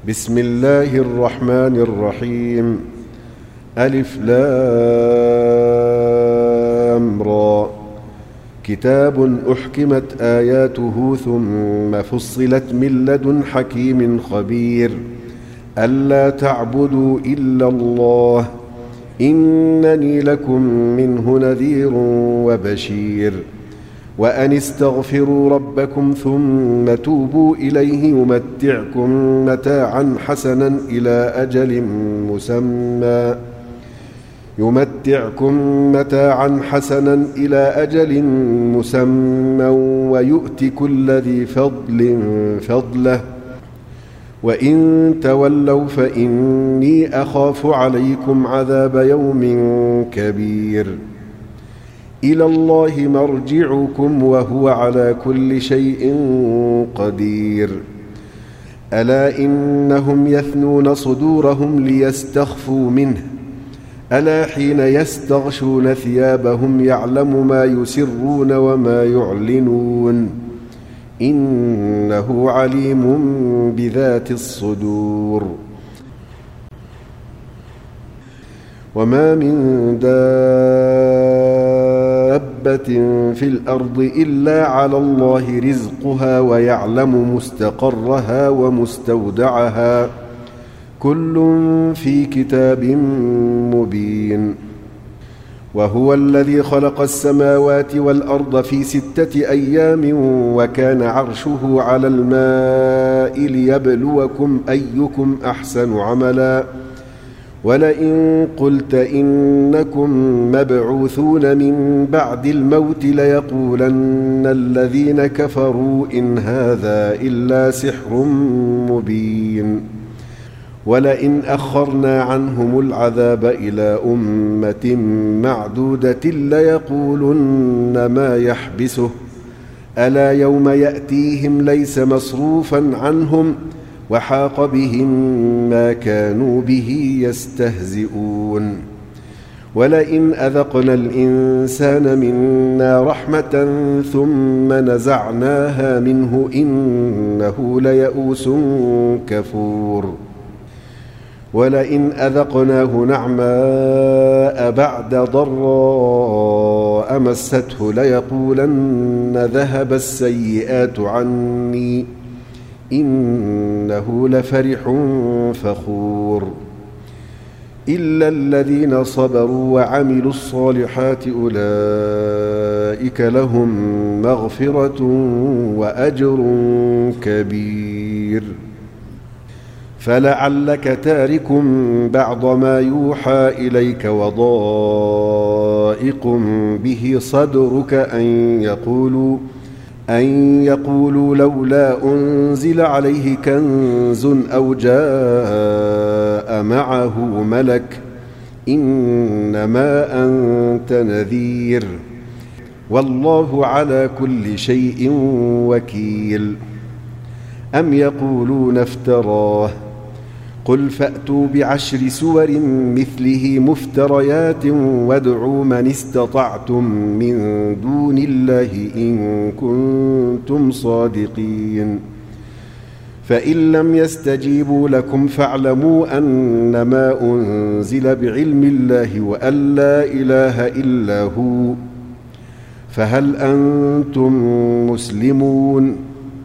بسم الله الرحمن الرحيم. ألف لام را. كتاب أحكمت آياته ثم فصلت من لدن حكيم خبير ألا تعبدوا إلا الله إنني لكم منه نذير وبشير وأن استغفروا ربكم ثم توبوا إليه يمتعكم متاعا حسنا إلى أجل مسمى ويؤت كل ذي فضل فضله وإن تولوا فإني أخاف عليكم عذاب يوم كبير إلى الله مرجعكم وهو على كل شيء قدير ألا إنهم يثنون صدورهم ليستخفوا منه ألا حين يستغشون ثيابهم يعلم ما يسرون وما يعلنون إنه عليم بذات الصدور. وما من دابة في الأرض إلا على الله رزقها ويعلم مستقرها ومستودعها كل في كتاب مبين. وهو الذي خلق السماوات والأرض في 6 أيام وكان عرشه على الماء ليبلوكم أيكم أحسن عملا ولئن قلت إنكم مبعوثون من بعد الموت ليقولن الذين كفروا إن هذا إلا سحر مبين. ولئن أخرنا عنهم العذاب إلى أمة معدودة ليقولن ما يحبسه ألا يوم يأتيهم ليس مصروفا عنهم وحاق بهم ما كانوا به يستهزئون. ولئن أذقنا الإنسان منا رحمة ثم نزعناها منه إنه ليئوس كفور. ولئن أذقناه نعماء بعد ضراء مسته ليقولن ذهب السيئات عني إنه لفرح فخور. إلا الذين صبروا وعملوا الصالحات أولئك لهم مغفرة وأجر كبير. فلعلك تارك بعض ما يوحى إليك وضائق به صدرك أن يقولوا لولا أنزل عليه كنز أو جاء معه ملك إنما أنت نذير والله على كل شيء وكيل. أم يقولون افتراه قل فأتوا ب10 سور مثله مفتريات وادعوا من استطعتم من دون الله إن كنتم صادقين. فإن لم يستجيبوا لكم فاعلموا أنما أنزل بعلم الله وأن لا إله إلا هو فهل أنتم مسلمون؟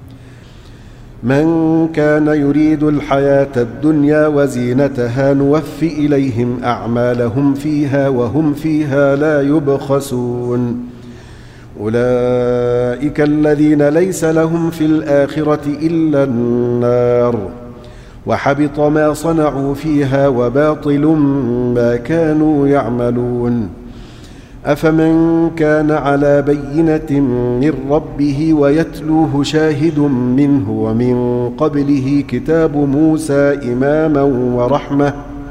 من كان يريد الحياة الدنيا وزينتها نوف إليهم أعمالهم فيها وهم فيها لا يبخسون. أولئك الذين ليس لهم في الآخرة إلا النار وحبط ما صنعوا فيها وباطل ما كانوا يعملون. أفمن كان على بينة من ربه ويتلوه شاهد منه ومن قبله كتاب موسى إماما ورحمة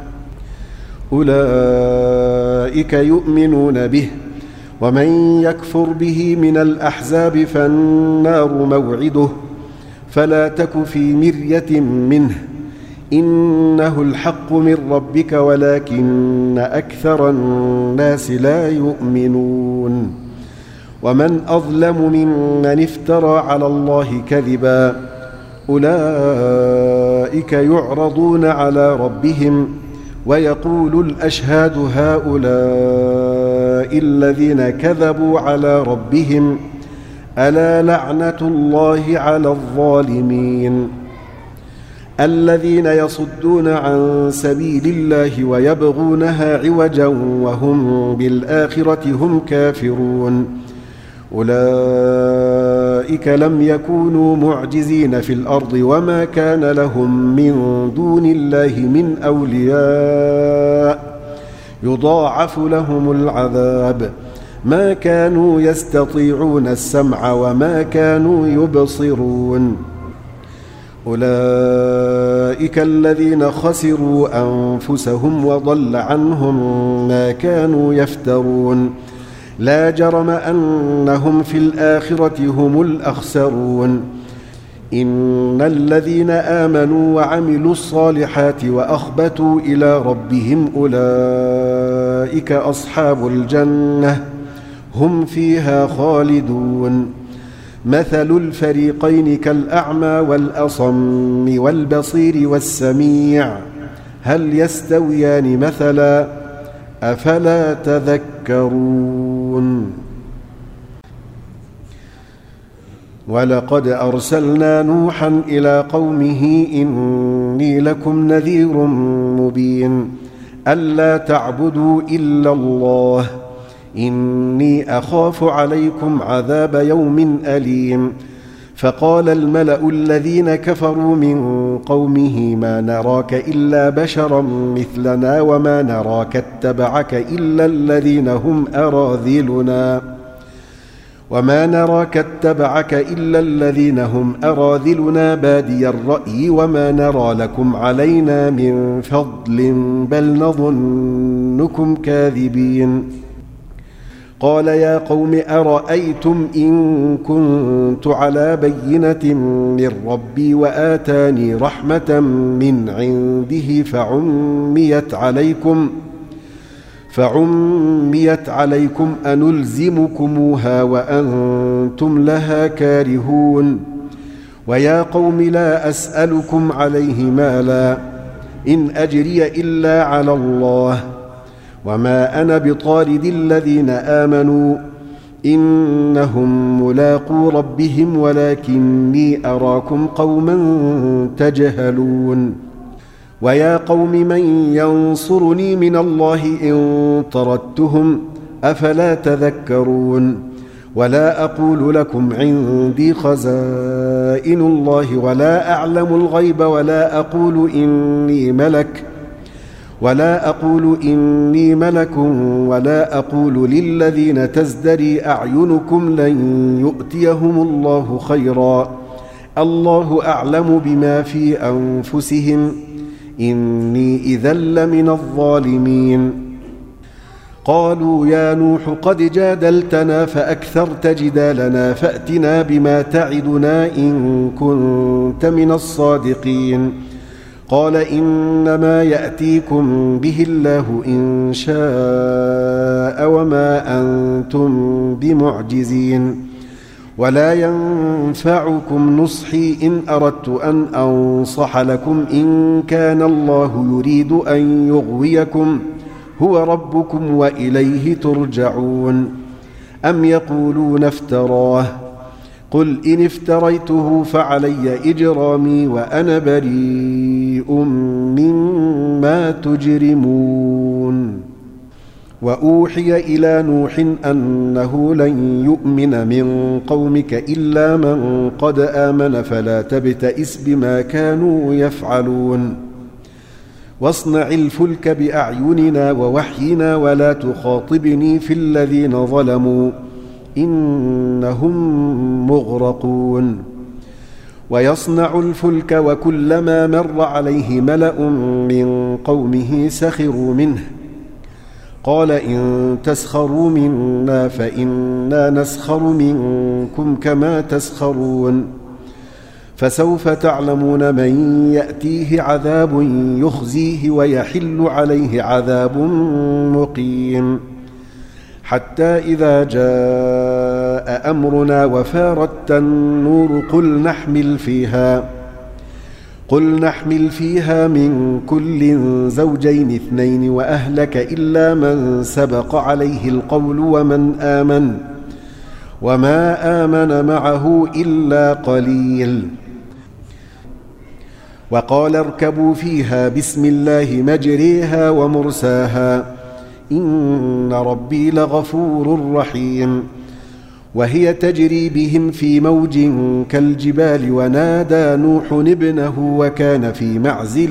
أولئك يؤمنون به ومن يكفر به من الأحزاب فالنار موعده فلا تك في مرية منه إنه الحق من ربك ولكن أكثر الناس لا يؤمنون. ومن أظلم ممن افترى على الله كذبا أولئك أولئك يعرضون على ربهم ويقول الأشهاد هؤلاء الذين كذبوا على ربهم ألا لعنة الله على الظالمين الذين يصدون عن سبيل الله ويبغونها عوجا وهم بالآخرة هم كافرون أولئك لم يكونوا معجزين في الأرض وما كان لهم من دون الله من أولياء يضاعف لهم العذاب ما كانوا يستطيعون السمع وما كانوا يبصرون أولئك الذين خسروا أنفسهم وضل عنهم ما كانوا يفترون لا جرم أنهم في الآخرة هم الأخسرون إن الذين آمنوا وعملوا الصالحات وأخبتوا إلى ربهم أولئك أصحاب الجنة هم فيها خالدون مثل الفريقين كالأعمى والأصم والبصير والسميع هل يستويان مثلا أفلا تذكرون ولقد أرسلنا نوحا إلى قومه إني لكم نذير مبين ألا تعبدوا إلا الله إني أخاف عليكم عذاب يوم أليم فقال الملأ الذين كفروا من قومه ما نراك إلا بشرا مثلنا وما نراك اتبعك إلا الذين هم أراذلنا بادي الرأي وما نرى لكم علينا من فضل بل نظنكم كاذبين قال يا قوم أرأيتم إن كنت على بينة من ربي وآتاني رحمة من عنده فعميت عليكم أنلزمكموها وأنتم لها كارهون ويا قوم لا أسألكم عليه مالا إن أجري إلا على الله وما أنا بطارد الذين آمنوا إنهم ملاقو ربهم ولكني أراكم قوما تجهلون ويا قوم من ينصرني من الله إن طردتهم أفلا تذكرون ولا أقول لكم عندي خزائن الله ولا أعلم الغيب ولا أقول إني ملك ولا أقول للذين تزدري أعينكم لن يؤتيهم الله خيرا الله أعلم بما في أنفسهم إني إذا لمن الظالمين قالوا يا نوح قد جادلتنا فأكثرت جدالنا فأتنا بما تعدنا إن كنت من الصادقين قال إنما يأتيكم به الله إن شاء وما أنتم بمعجزين ولا ينفعكم نصحي إن أردت أن أنصح لكم إن كان الله يريد أن يغويكم هو ربكم وإليه ترجعون أم يقولون افتراه قل إن افتريته فعلي إجرامي وأنا بريء مما تجرمون وأوحي إلى نوح أنه لن يؤمن من قومك إلا من قد آمن فلا تبتئس بما كانوا يفعلون واصنع الفلك بأعيننا ووحينا ولا تخاطبني في الذين ظلموا إنهم مغرقون ويصنع الفلك وكلما مر عليه ملأ من قومه سخروا منه قال إن تسخروا منا فإنا نسخر منكم كما تسخرون فسوف تعلمون من يأتيه عذاب يخزيه ويحل عليه عذاب مقيم حتى إذا جاء أمرنا وفارت النور قل قل نحمل فيها من كل زوجين اثنين وأهلك إلا من سبق عليه القول وما آمن معه إلا قليل. وقال اركبوا فيها بسم الله مجريها ومرساها إن ربي لغفور رحيم. وهي تجري بهم في موج كالجبال ونادى نوح ابنه وكان في معزل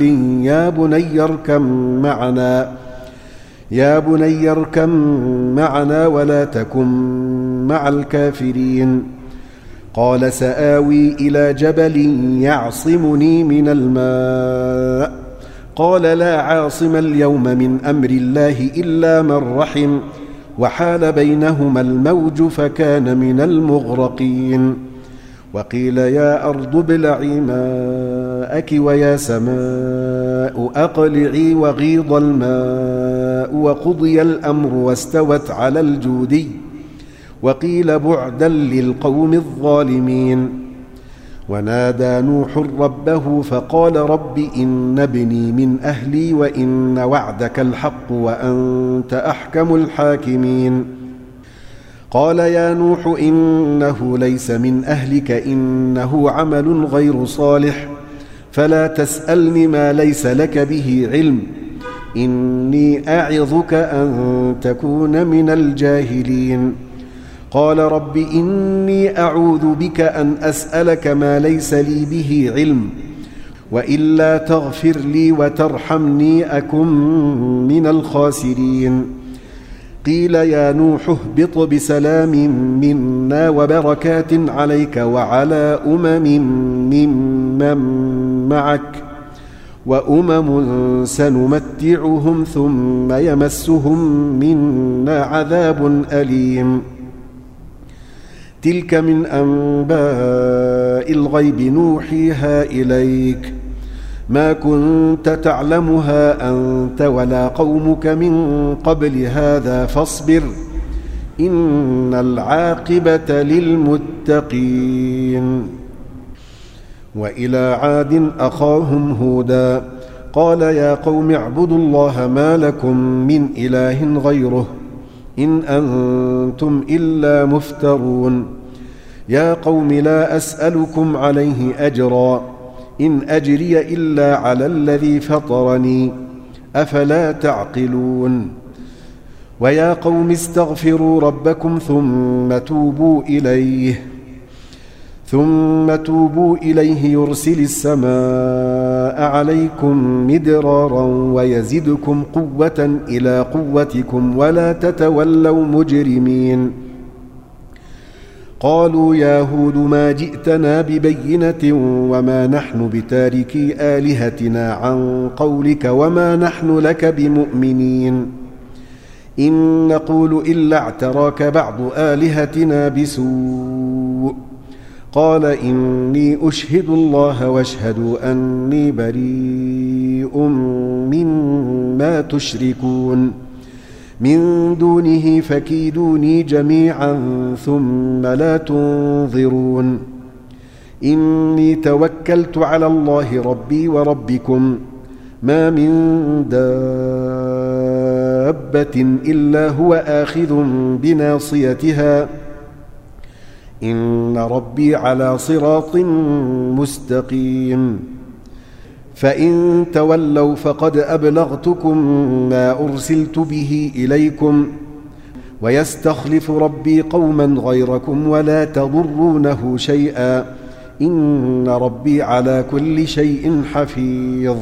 يا بني اركم معنا ولا تكن مع الكافرين. قال سآوي إلى جبل يعصمني من الماء قال لا عاصم اليوم من أمر الله إلا من رحم وحال بينهما الموج فكان من المغرقين. وقيل يا أرض ابلعي ماءك ويا سماء أقلعي وغيض الماء وقضي الأمر واستوت على الجودي وقيل بعدا للقوم الظالمين. ونادى نوح ربه فقال رب إن ابني من أهلي وإن وعدك الحق وأنت أحكم الحاكمين. قال يا نوح إنه ليس من أهلك إنه عمل غير صالح فلا تسألني ما ليس لك به علم إني أعظك أن تكون من الجاهلين. قال رب إني أعوذ بك أن أسألك ما ليس لي به علم وإلا تغفر لي وترحمني أكن من الخاسرين. قيل يا نوح اهبط بسلام منا وبركات عليك وعلى ممن معك وأمم سنمتعهم ثم يمسهم منا عذاب أليم. تلك من أنباء الغيب نوحيها إليك ما كنت تعلمها أنت ولا قومك من قبل هذا فاصبر إن العاقبة للمتقين. وإلى عاد أخاهم هودا قال يا قوم اعبدوا الله ما لكم من إله غيره إن أنتم إلا مفترون. يا قوم لا أسألكم عليه أجرا إن أجري إلا على الذي فطرني أفلا تعقلون. ويا قوم استغفروا ربكم ثم توبوا إليه يرسل السماء عليكم مدرارا ويزدكم قوة إلى قوتكم ولا تتولوا مجرمين. قالوا يا هود ما جئتنا ببينة وما نحن بتاركي آلهتنا عن قولك وما نحن لك بمؤمنين إن نقول إلا اعتراك بعض آلهتنا بسوء. قال إني أشهد الله واشهدوا أني بريء مما تشركون من دونه فكيدوني جميعا ثم لا تنظرون. إني توكلت على الله ربي وربكم ما من دابة إلا هو آخذ بناصيتها إن ربي على صراط مستقيم. فإن تولوا فقد أبلغتكم ما أرسلت به إليكم ويستخلف ربي قوما غيركم ولا تضرونه شيئا إن ربي على كل شيء حفيظ.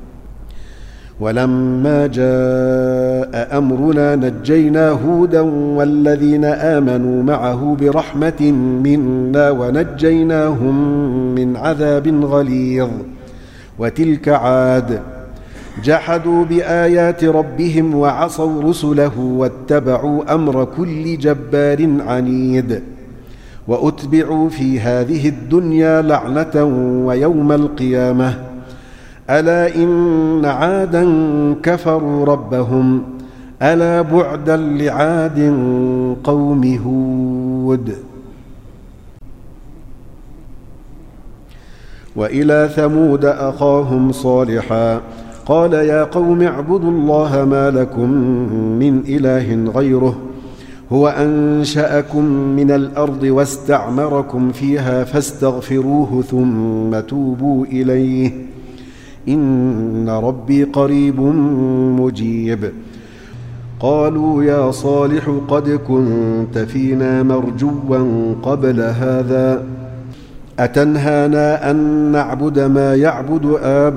ولما جاء أمرنا نجينا هودا والذين آمنوا معه برحمة منا ونجيناهم من عذاب غليظ. وتلك عاد جحدوا بآيات ربهم وعصوا رسله واتبعوا أمر كل جبار عنيد. وأتبعوا في هذه الدنيا لعنة ويوم القيامة ألا إن عادا كفروا ربهم ألا بعدا لعاد قوم هود. وإلى ثمود أخاهم صالحا قال يا قوم اعبدوا الله ما لكم من إله غيره هو أنشأكم من الأرض واستعمركم فيها فاستغفروه ثم توبوا إليه إن ربي قريب مجيب. قالوا يا صالح قد كنت فينا مرجوا قبل هذا أتنهانا أن نعبد ما يعبد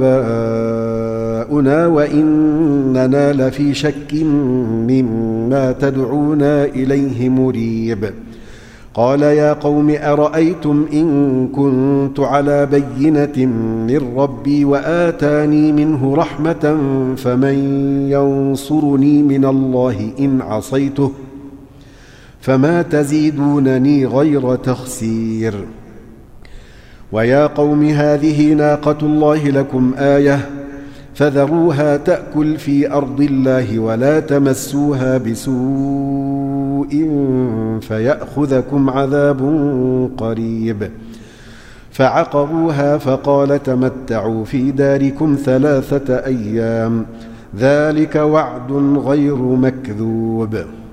آباؤنا وإننا لفي شك مما تدعونا إليه مريب. قال يا قوم أرأيتم إن كنت على بينة من ربي وآتاني منه رحمة فمن ينصرني من الله إن عصيته فما تزيدونني غير تخسير. ويا قوم هذه ناقة الله لكم آية فذروها تأكل في أرض الله ولا تمسوها بسوء فيأخذكم عذاب قريب. فعقروها فقال تمتعوا في داركم 3 أيام ذلك وعد غير مكذوب.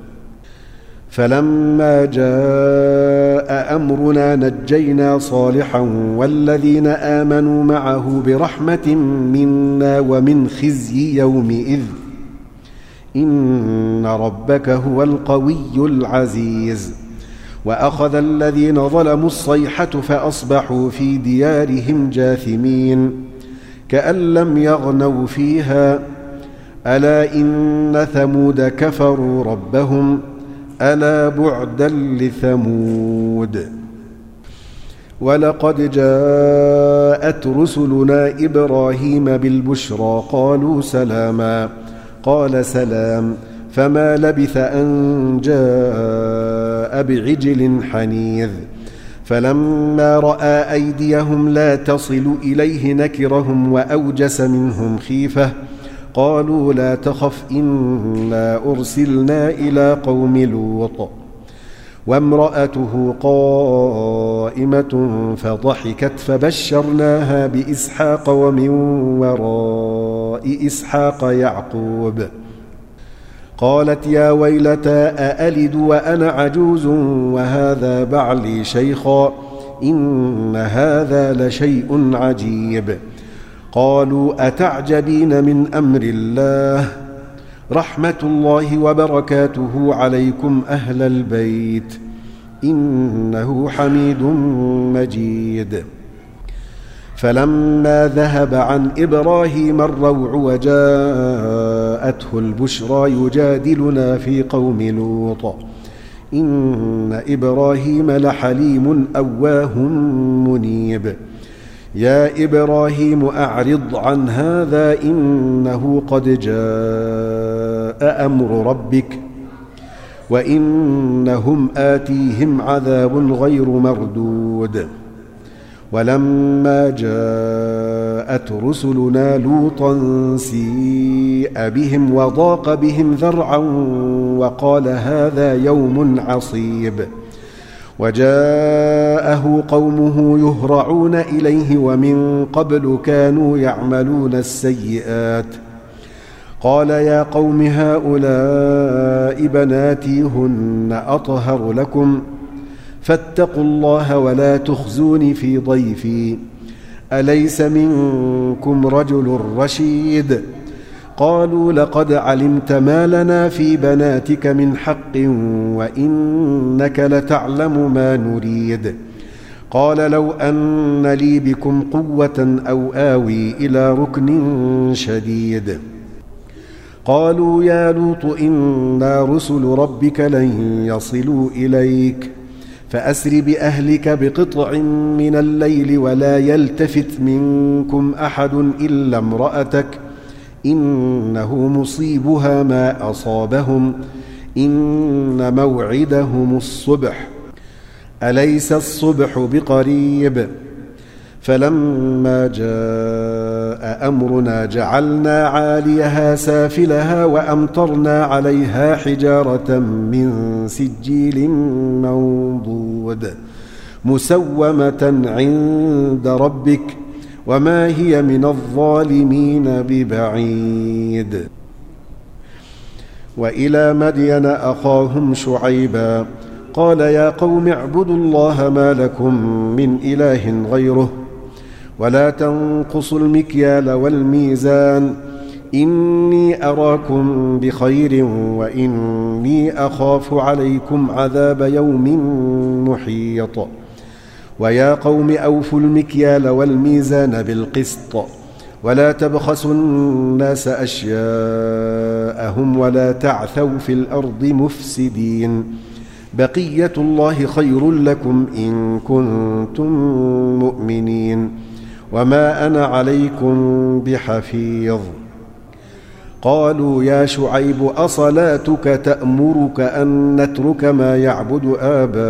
فلما جاء أمرنا نجينا صالحا والذين آمنوا معه برحمة منا ومن خزي يومئذ إن ربك هو القوي العزيز. وأخذ الذين ظلموا الصيحة فأصبحوا في ديارهم جاثمين كأن لم يغنوا فيها ألا إن ثمود كفروا ربهم ألا بعدا لثمود. ولقد جاءت رسلنا إبراهيم بالبشرى قالوا سلاما قال سلام فما لبث أن جاء بعجل حنيذ. فلما رأى أيديهم لا تصل إليه نكرهم وأوجس منهم خيفة قالوا لا تخف إنا أرسلنا إلى قوم لوط وامرأته قائمة فضحكت فبشرناها بإسحاق ومن وراء إسحاق يعقوب. قالت يا ويلتى أألد وأنا عجوز وهذا بعلي شيخا إن هذا لشيء عجيب. قالوا أتعجبين من أمر الله رحمة الله وبركاته عليكم أهل البيت إنه حميد مجيد. فلما ذهب عن إبراهيم الروع وجاءته البشرى يجادلنا في قوم لوط إن إبراهيم لحليم أواه منيب. يا إبراهيم أعرض عن هذا إنه قد جاء أمر ربك وإنهم آتيهم عذاب غير مردود. ولما جاءت رسلنا لوطا سيء بهم وضاق بهم ذرعا وقال هذا يوم عصيب. وجاءه قومه يهرعون إليه ومن قبل كانوا يعملون السيئات. قال يا قوم هؤلاء بناتي هن أطهر لكم فاتقوا الله ولا تخزوني في ضيفي أليس منكم رجل رشيد. قالوا لقد علمت ما لنا في بناتك من حق وإنك لتعلم ما نريد. قال لو أن لي بكم قوة أو آوي إلى ركن شديد. قالوا يا لوط إنا رسل ربك لن يصلوا إليك فأسر بأهلك بقطع من الليل ولا يلتفت منكم أحد إلا امرأتك إنه مصيبها ما أصابهم إن موعدهم الصبح أليس الصبح بقريب. فلما جاء أمرنا جعلنا عاليها سافلها وأمطرنا عليها حجارة من سجيل منضود مسومة عند ربك وما هي من الظالمين ببعيد. وإلى مدين أخاهم شعيبا قال يا قوم اعبدوا الله ما لكم من إله غيره ولا تنقصوا المكيال والميزان إني أراكم بخير وإني أخاف عليكم عذاب يوم محيط. ويا قوم أوفوا المكيال والميزان بالقسط ولا تبخسوا الناس أشياءهم ولا تعثوا في الأرض مفسدين بقية الله خير لكم إن كنتم مؤمنين وما أنا عليكم بحفيظ. قالوا يا شعيب أصلاتك تأمرك أن نترك ما يعبد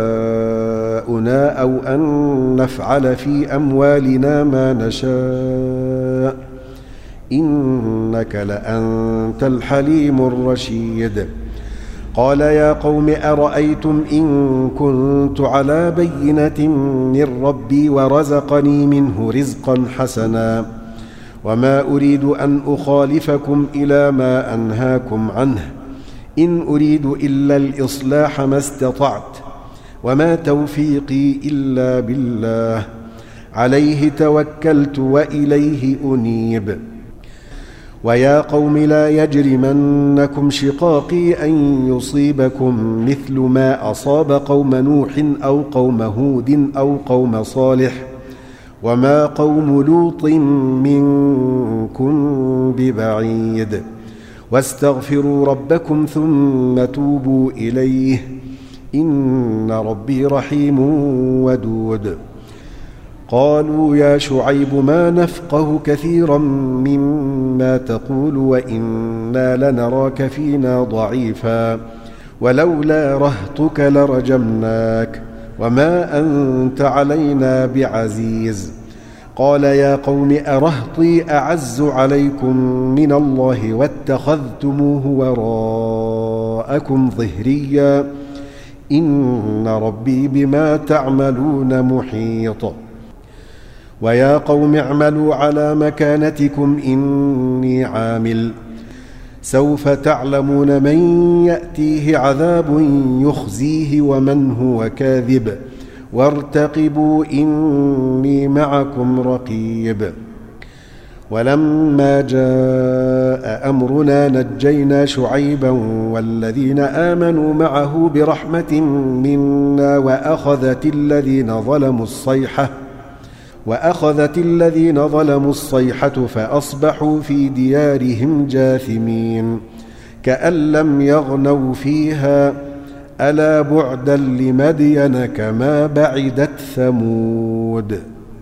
آباؤنا أو أن نفعل في أموالنا ما نشاء إنك لأنت الحليم الرشيد. قال يا قوم أرأيتم إن كنت على بينة من ربي ورزقني منه رزقا حسنا وما أريد أن أخالفكم إلى ما أنهاكم عنه إن أريد إلا الإصلاح ما استطعت وما توفيقي إلا بالله عليه توكلت وإليه أنيب. ويا قوم لا يجرمنكم شقاقي أن يصيبكم مثل ما أصاب قوم نوح أو قوم هود أو قوم صالح وما قوم لوط منكم ببعيد واستغفروا ربكم ثم توبوا إليه إن ربي رحيم ودود. قالوا يا شعيب ما نفقه كثيرا مما تقول وإنا لنراك فينا ضعيفا ولولا رهطك لرجمناك وما أنت علينا بعزيز. قال يا قوم أرهطي أعز عليكم من الله واتخذتموه وراءكم ظهريا إن ربي بما تعملون محيط. ويا قوم اعملوا على مكانتكم إني عامل سوف تعلمون من يأتيه عذاب يخزيه ومن هو كاذب وارتقبوا إني معكم رقيب. ولما جاء أمرنا نجينا شعيبا والذين آمنوا معه برحمة منا وأخذت الذين ظلموا الصيحة فأصبحوا في ديارهم جاثمين كأن لم يغنوا فيها ألا بعدا لمدين كما بعدت ثمود.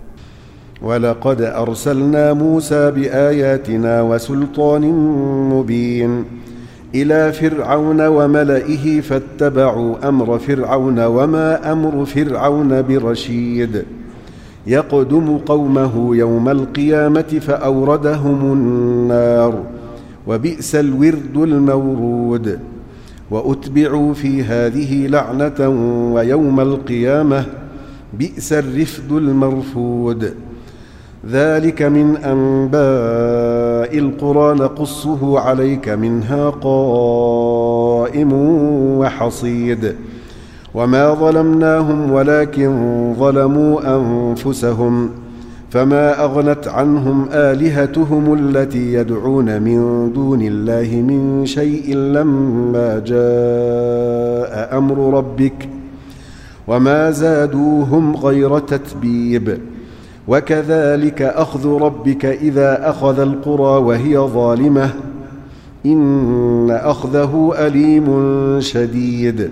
ولقد أرسلنا موسى بآياتنا وسلطان مبين إلى فرعون وملئه فاتبعوا أمر فرعون وما أمر فرعون برشيد يقدم قومه يوم القيامة فأوردهم النار وبئس الورد المورود وأتبعوا في هذه لعنة ويوم القيامة بئس الرفد المرفود. ذلك من أنباء القرى نقصه عليك منها قائم وحصيد. وما ظلمناهم ولكن ظلموا أنفسهم فما أغنت عنهم آلهتهم التي يدعون من دون الله من شيء لما جاء أمر ربك وما زادوهم غير تتبيب. وكذلك أخذ ربك إذا أخذ القرى وهي ظالمة إن أخذه أليم شديد.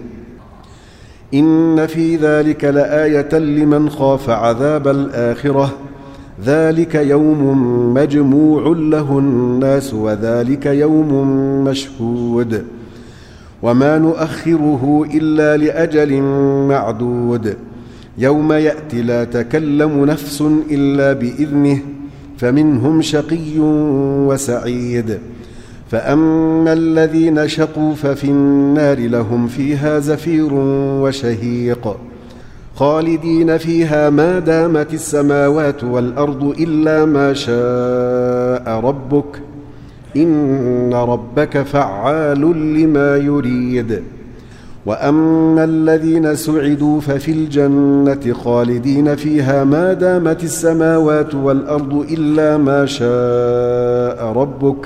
إن في ذلك لآية لمن خاف عذاب الآخرة ذلك يوم مجموع له الناس وذلك يوم مشهود وما نؤخره إلا لأجل معدود يوم يأتي لا تكلم نفس إلا بإذنه فمنهم شقي وسعيد. فأما الذين شقوا ففي النار لهم فيها زفير وشهيق خالدين فيها ما دامت السماوات والأرض إلا ما شاء ربك إن ربك فعال لما يريد. وأما الذين سعدوا ففي الجنة خالدين فيها ما دامت السماوات والأرض إلا ما شاء ربك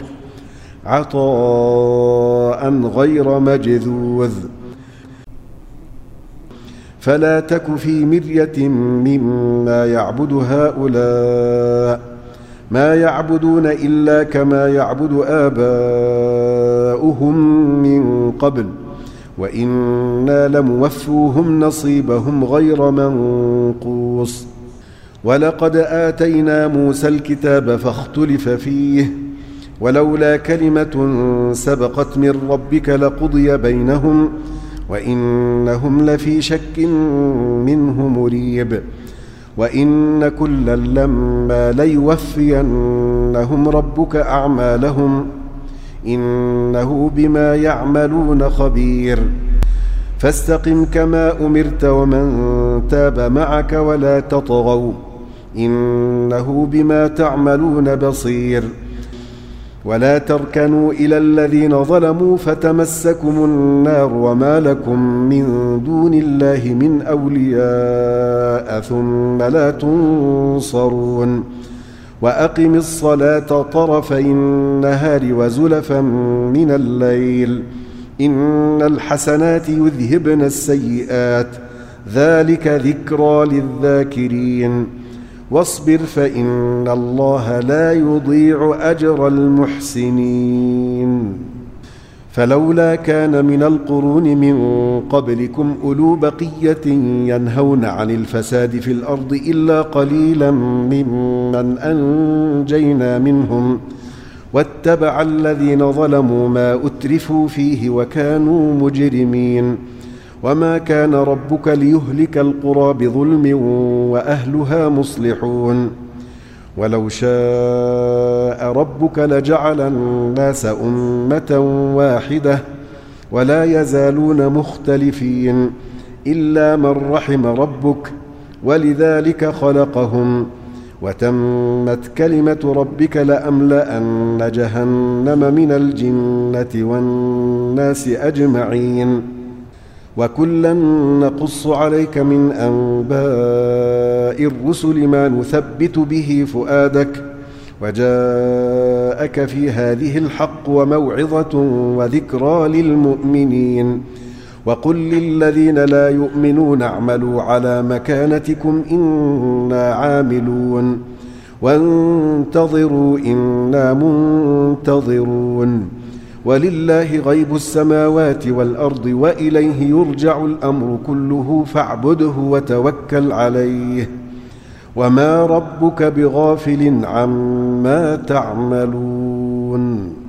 عطاء غير مجذوذ. فلا تك في مرية مما يعبد هؤلاء ما يعبدون إلا كما يعبد آباؤهم من قبل وإنا لموفوهم نصيبهم غير منقوص. ولقد آتينا موسى الكتاب فاختلف فيه ولولا كلمة سبقت من ربك لقضي بينهم وإنهم لفي شك منه مريب. وإن كلا لما ليوفينهم ربك أعمالهم إنه بما يعملون خبير. فاستقم كما أمرت ومن تاب معك ولا تطغوا إنه بما تعملون بصير. ولا تركنوا إلى الذين ظلموا فتمسكم النار وما لكم من دون الله من أولياء ثم لا تنصرون. وأقم الصلاة طرفي النهار وزلفا من الليل إن الحسنات يذهبن السيئات ذلك ذكرى للذاكرين. واصبر فإن الله لا يضيع أجر المحسنين. فلولا كان من القرون من قبلكم أولو بقية ينهون عن الفساد في الأرض إلا قليلا ممن أنجينا منهم واتبع الذين ظلموا ما أترفوا فيه وكانوا مجرمين. وما كان ربك ليهلك القرى بظلم وأهلها مصلحون. ولو شاء ربك لجعل الناس أمة واحدة ولا يزالون مختلفين إلا من رحم ربك ولذلك خلقهم وتمت كلمة ربك لأملأن جهنم من الجنة والناس أجمعين. وكلا نقص عليك من أنباء الرسل ما نثبت به فؤادك وجاءك في هذه الحق وموعظة وذكرى للمؤمنين. وقل للذين لا يؤمنون اعملوا على مكانتكم إنا عاملون وانتظروا إنا منتظرون. ولله غيب السماوات والأرض وإليه يرجع الأمر كله فاعبده وتوكل عليه وما ربك بغافل عما تعملون.